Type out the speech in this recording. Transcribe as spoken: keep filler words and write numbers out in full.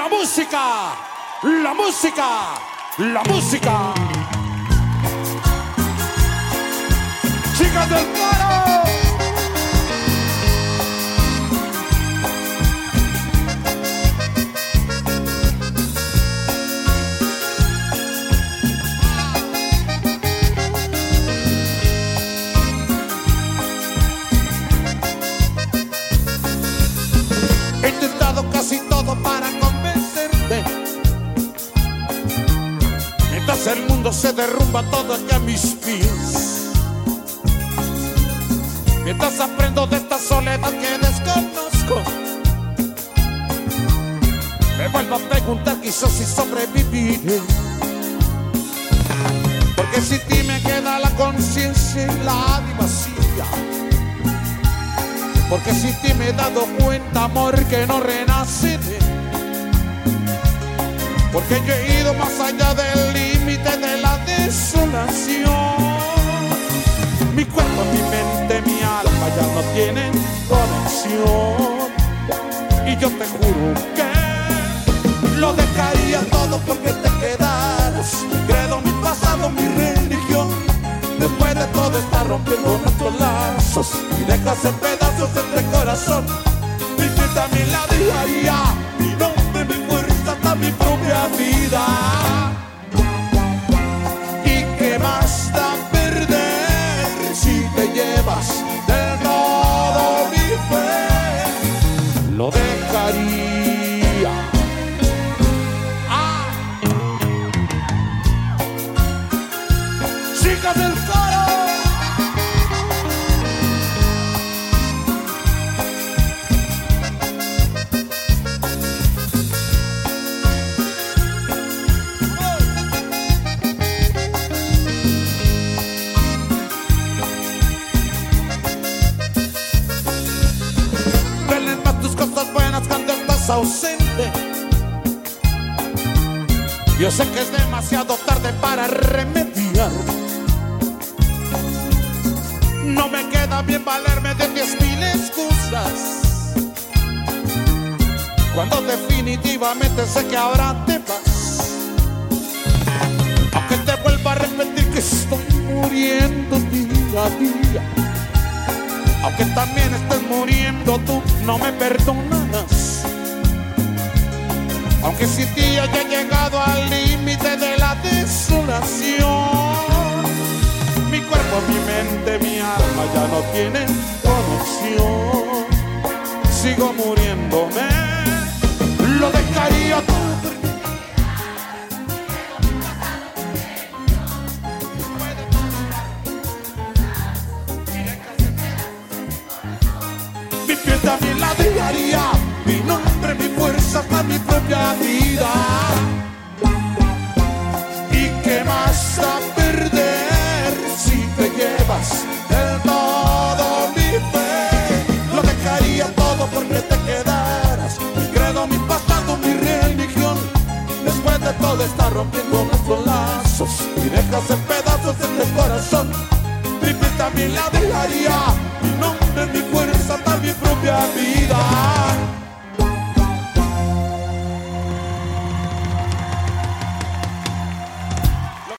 La música, la música, la música. Chicas del coro. He intentado casi todo para convencerte, mientras el mundo se derrumba todo aquí a mis pies, mientras aprendo de esta soledad que desconozco, me vuelvo a preguntar quizás si sobreviviré, porque sin ti me queda la conciencia y la alma vacía. Porque si ti me he dado cuenta, amor, que no renaceré. Porque yo he ido más allá del límite de la desolación. Mi cuerpo, mi mente, mi alma ya no tienen conexión. Y yo te juro que lo dejaría todo porque te quedaras. Credo, mi pasado, mi religión. Después de todo está rompiendo nuestros lazos y dejas en pedazos este corazón. Mi vida también la dejaría, mi nombre, mi fuerza, hasta mi propia vida. ¿Y qué más da perder si te llevas del todo mi fe? Lo dejaría. Ah. Chicas del coro. Velen más tus cosas buenas cuando estás ausente. Yo sé que es demasiado tarde para remediar. No me queda bien valerme de diez mil excusas, cuando definitivamente sé que ahora te vas. Aunque te vuelva a repetir que estoy muriendo día a día, aunque también estés muriendo tú, no me perdonarás. Aunque sin ti haya llegado al límite de la desolación, mi cuerpo, mi mente, mi alma ya no tienen conexión. Sigo muriéndome, lo dejaría todo porque mi piel también la dejaría, mi nombre, mi fuerza, hasta mi propia vida. ¿Y qué más da perder si te llevas del todo mi fe? Lo dejaría todo porque te quedaras. Mi credo, mi pasado, mi religión. Después de todo está rompiendo nuestros lazos y dejas en pedazos este corazón. Mi piel también la dejaría, mi nombre, mi fuerza, hasta mi propia vida.